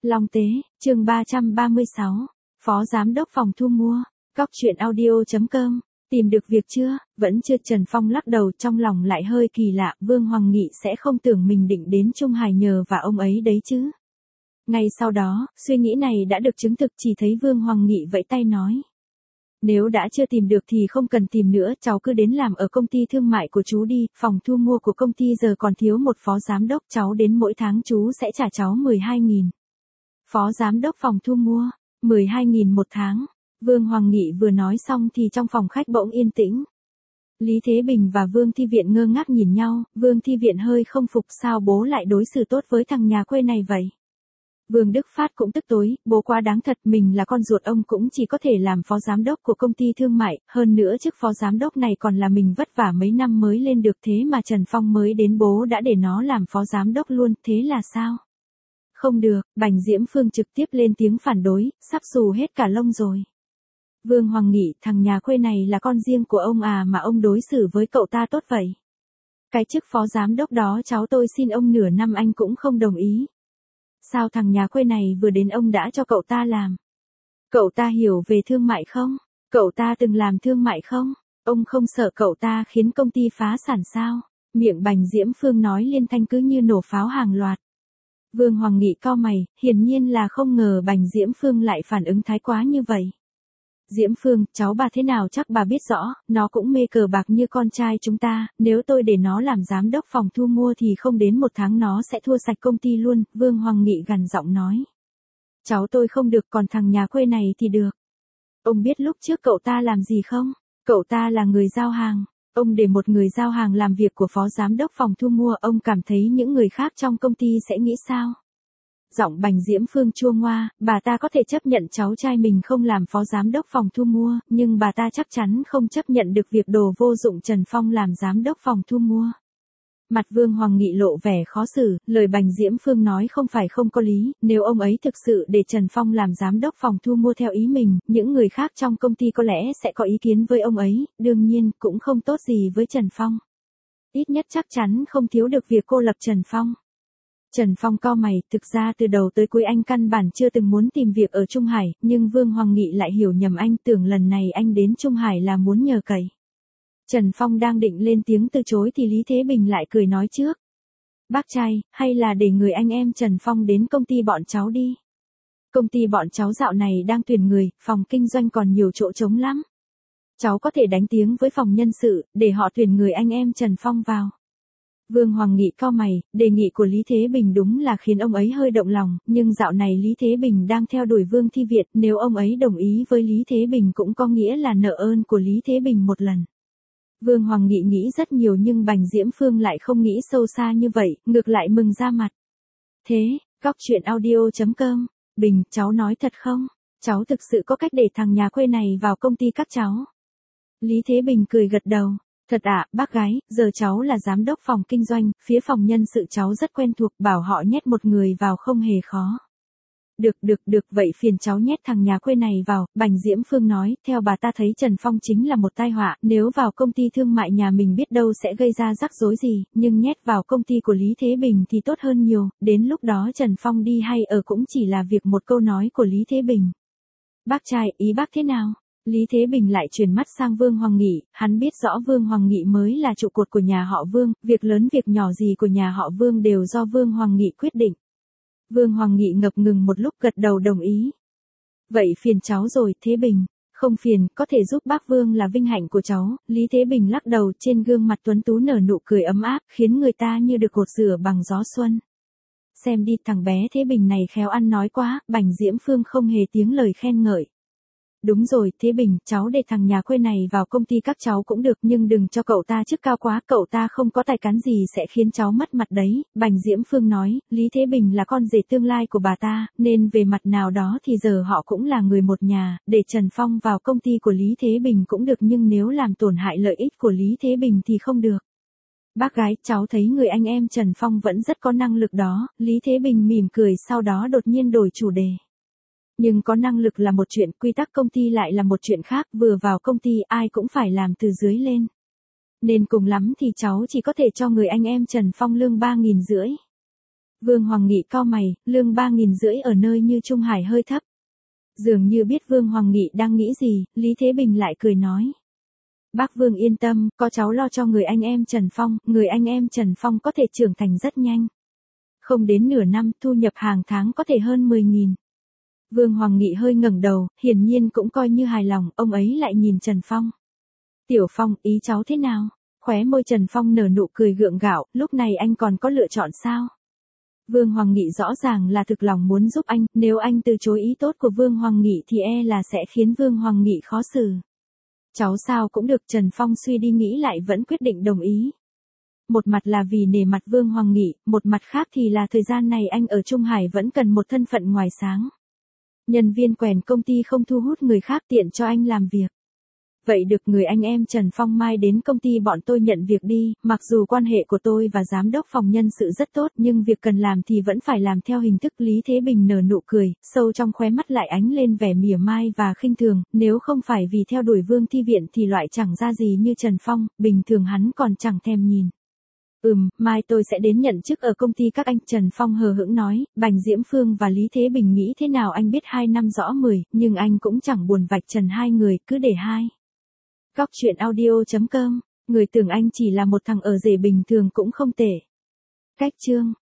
Long Tế, chương 336, Phó Giám đốc phòng thu mua, Cóc truyện audio.com, tìm được việc chưa, vẫn chưa. Trần Phong lắc đầu, trong lòng lại hơi kỳ lạ, Vương Hoàng Nghị sẽ không tưởng mình định đến Trung Hải nhờ và ông ấy đấy chứ. Ngay sau đó, suy nghĩ này đã được chứng thực, chỉ thấy Vương Hoàng Nghị vẫy tay nói. Nếu đã chưa tìm được thì không cần tìm nữa, cháu cứ đến làm ở công ty thương mại của chú đi, phòng thu mua của công ty giờ còn thiếu một phó giám đốc, cháu đến mỗi tháng chú sẽ trả cháu 12.000. Phó giám đốc phòng thu mua, 12.000 một tháng. Vương Hoàng Nghị vừa nói xong thì trong phòng khách bỗng yên tĩnh. Lý Thế Bình và Vương Thi Viện ngơ ngác nhìn nhau, Vương Thi Viện hơi không phục, sao bố lại đối xử tốt với thằng nhà quê này vậy. Vương Đức Phát cũng tức tối, bố quá đáng thật, mình là con ruột ông cũng chỉ có thể làm phó giám đốc của công ty thương mại, hơn nữa chức phó giám đốc này còn là mình vất vả mấy năm mới lên được, thế mà Trần Phong mới đến bố đã để nó làm phó giám đốc luôn, thế là sao? Không được, Bành Diễm Phương trực tiếp lên tiếng phản đối, sắp xù hết cả lông rồi. Vương Hoàng Nghị, thằng nhà quê này là con riêng của ông à mà ông đối xử với cậu ta tốt vậy. Cái chức phó giám đốc đó cháu tôi xin ông nửa năm anh cũng không đồng ý. Sao thằng nhà quê này vừa đến ông đã cho cậu ta làm? Cậu ta hiểu về thương mại không? Cậu ta từng làm thương mại không? Ông không sợ cậu ta khiến công ty phá sản sao? Miệng Bành Diễm Phương nói liên thanh cứ như nổ pháo hàng loạt. Vương Hoàng Nghị cau mày, hiển nhiên là không ngờ Bành Diễm Phương lại phản ứng thái quá như vậy. Diễm Phương, cháu bà thế nào chắc bà biết rõ, nó cũng mê cờ bạc như con trai chúng ta, nếu tôi để nó làm giám đốc phòng thu mua thì không đến một tháng nó sẽ thua sạch công ty luôn, Vương Hoàng Nghị gằn giọng nói. Cháu tôi không được, còn thằng nhà quê này thì được. Ông biết lúc trước cậu ta làm gì không? Cậu ta là người giao hàng. Ông để một người giao hàng làm việc của phó giám đốc phòng thu mua, ông cảm thấy những người khác trong công ty sẽ nghĩ sao? Giọng Bành Diễm Phương chua ngoa, bà ta có thể chấp nhận cháu trai mình không làm phó giám đốc phòng thu mua, nhưng bà ta chắc chắn không chấp nhận được việc đồ vô dụng Trần Phong làm giám đốc phòng thu mua. Mặt Vương Hoàng Nghị lộ vẻ khó xử, lời Bành Diễm Phương nói không phải không có lý, nếu ông ấy thực sự để Trần Phong làm giám đốc phòng thu mua theo ý mình, những người khác trong công ty có lẽ sẽ có ý kiến với ông ấy, đương nhiên cũng không tốt gì với Trần Phong. Ít nhất chắc chắn không thiếu được việc cô lập Trần Phong. Trần Phong cau mày, thực ra từ đầu tới cuối anh căn bản chưa từng muốn tìm việc ở Trung Hải, nhưng Vương Hoàng Nghị lại hiểu nhầm anh, tưởng lần này anh đến Trung Hải là muốn nhờ cậy. Trần Phong đang định lên tiếng từ chối thì Lý Thế Bình lại cười nói trước. Bác trai, hay là để người anh em Trần Phong đến công ty bọn cháu đi. Công ty bọn cháu dạo này đang tuyển người, phòng kinh doanh còn nhiều chỗ trống lắm. Cháu có thể đánh tiếng với phòng nhân sự, để họ tuyển người anh em Trần Phong vào. Vương Hoàng Nghị cau mày, đề nghị của Lý Thế Bình đúng là khiến ông ấy hơi động lòng, nhưng dạo này Lý Thế Bình đang theo đuổi Vương Thi Việt, nếu ông ấy đồng ý với Lý Thế Bình cũng có nghĩa là nợ ơn của Lý Thế Bình một lần. Vương Hoàng Nghị nghĩ rất nhiều nhưng Bành Diễm Phương lại không nghĩ sâu xa như vậy, ngược lại mừng ra mặt. Thế, Cóc truyện audio.com, Bình, cháu nói thật không? Cháu thực sự có cách để thằng nhà quê này vào công ty các cháu. Lý Thế Bình cười gật đầu. Thật ạ, bác gái, giờ cháu là giám đốc phòng kinh doanh, phía phòng nhân sự cháu rất quen thuộc, bảo họ nhét một người vào không hề khó. Được, vậy phiền cháu nhét thằng nhà quê này vào, Bành Diễm Phương nói, theo bà ta thấy Trần Phong chính là một tai họa, nếu vào công ty thương mại nhà mình biết đâu sẽ gây ra rắc rối gì, nhưng nhét vào công ty của Lý Thế Bình thì tốt hơn nhiều, đến lúc đó Trần Phong đi hay ở cũng chỉ là việc một câu nói của Lý Thế Bình. Bác trai, ý bác thế nào? Lý Thế Bình lại chuyển mắt sang Vương Hoàng Nghị, hắn biết rõ Vương Hoàng Nghị mới là trụ cột của nhà họ Vương, việc lớn việc nhỏ gì của nhà họ Vương đều do Vương Hoàng Nghị quyết định. Vương Hoàng Nghị ngập ngừng một lúc gật đầu đồng ý. Vậy phiền cháu rồi, Thế Bình. Không phiền, có thể giúp bác Vương là vinh hạnh của cháu. Lý Thế Bình lắc đầu, trên gương mặt tuấn tú nở nụ cười ấm áp, khiến người ta như được gột rửa bằng gió xuân. Xem đi, thằng bé Thế Bình này khéo ăn nói quá, Bành Diễm Phương không hề tiếng lời khen ngợi. Đúng rồi, Thế Bình, cháu để thằng nhà quê này vào công ty các cháu cũng được, nhưng đừng cho cậu ta chức cao quá, cậu ta không có tài cán gì sẽ khiến cháu mất mặt đấy, Bành Diễm Phương nói, Lý Thế Bình là con rể tương lai của bà ta, nên về mặt nào đó thì giờ họ cũng là người một nhà, để Trần Phong vào công ty của Lý Thế Bình cũng được nhưng nếu làm tổn hại lợi ích của Lý Thế Bình thì không được. Bác gái, cháu thấy người anh em Trần Phong vẫn rất có năng lực đó, Lý Thế Bình mỉm cười sau đó đột nhiên đổi chủ đề. Nhưng có năng lực là một chuyện, quy tắc công ty lại là một chuyện khác, vừa vào công ty ai cũng phải làm từ dưới lên. Nên cùng lắm thì cháu chỉ có thể cho người anh em Trần Phong lương 3.500. Vương Hoàng Nghị cau mày, lương 3.500 ở nơi như Trung Hải hơi thấp. Dường như biết Vương Hoàng Nghị đang nghĩ gì, Lý Thế Bình lại cười nói. Bác Vương yên tâm, có cháu lo cho người anh em Trần Phong, người anh em Trần Phong có thể trưởng thành rất nhanh. Không đến nửa năm, thu nhập hàng tháng có thể hơn 10.000. Vương Hoàng Nghị hơi ngẩng đầu, hiển nhiên cũng coi như hài lòng, ông ấy lại nhìn Trần Phong. Tiểu Phong, ý cháu thế nào? Khóe môi Trần Phong nở nụ cười gượng gạo, lúc này anh còn có lựa chọn sao? Vương Hoàng Nghị rõ ràng là thực lòng muốn giúp anh, nếu anh từ chối ý tốt của Vương Hoàng Nghị thì là sẽ khiến Vương Hoàng Nghị khó xử. Cháu sao cũng được, Trần Phong suy đi nghĩ lại vẫn quyết định đồng ý. Một mặt là vì nể mặt Vương Hoàng Nghị, một mặt khác thì là thời gian này anh ở Trung Hải vẫn cần một thân phận ngoài sáng. Nhân viên quèn công ty không thu hút người khác tiện cho anh làm việc. Vậy được, người anh em Trần Phong mai đến công ty bọn tôi nhận việc đi, mặc dù quan hệ của tôi và giám đốc phòng nhân sự rất tốt nhưng việc cần làm thì vẫn phải làm theo hình thức. Lý Thế Bình nở nụ cười, sâu trong khóe mắt lại ánh lên vẻ mỉa mai và khinh thường, nếu không phải vì theo đuổi Vương Thi Viện thì loại chẳng ra gì như Trần Phong, bình thường hắn còn chẳng thèm nhìn. Mai tôi sẽ đến nhận chức ở công ty các anh, Trần Phong hờ hững nói. Bành Diễm Phương và Lý Thế Bình nghĩ thế nào anh biết 2 năm rõ 10, nhưng anh cũng chẳng buồn vạch trần hai người, cứ để hai. Góc truyện audio.com, người tưởng anh chỉ là một thằng ở rể bình thường cũng không tệ. Cách chương